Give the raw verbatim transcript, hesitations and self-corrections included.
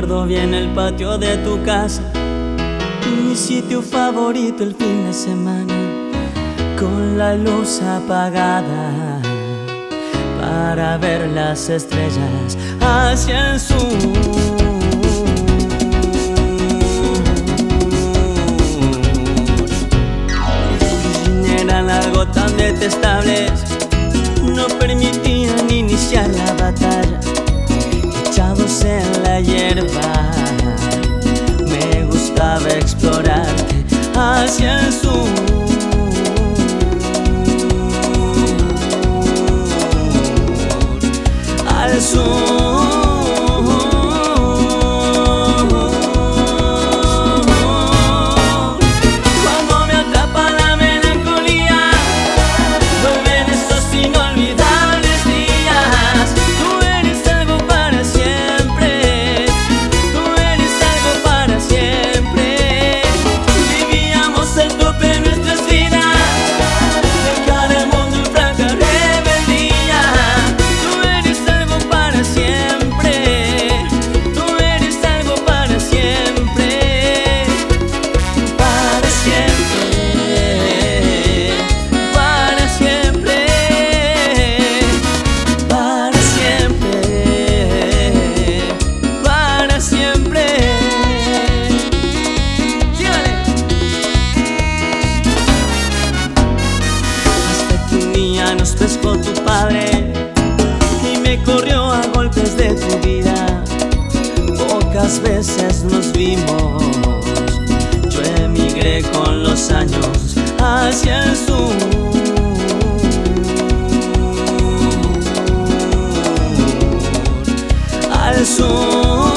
recuerdo bien el patio de tu casa, mi sitio favorito el fin de semana, con la luz apagada para ver las estrellas hacia el sur. Eran algo tan detestables, no permitían iniciar la batalla. Echados en la hierba, me gustaba explorarte hacia el sur. Al sur. Nos pescó tu padre y me corrió a golpes de tu vida. Pocas veces nos vimos, yo emigré con los años hacia el sur. Al sur.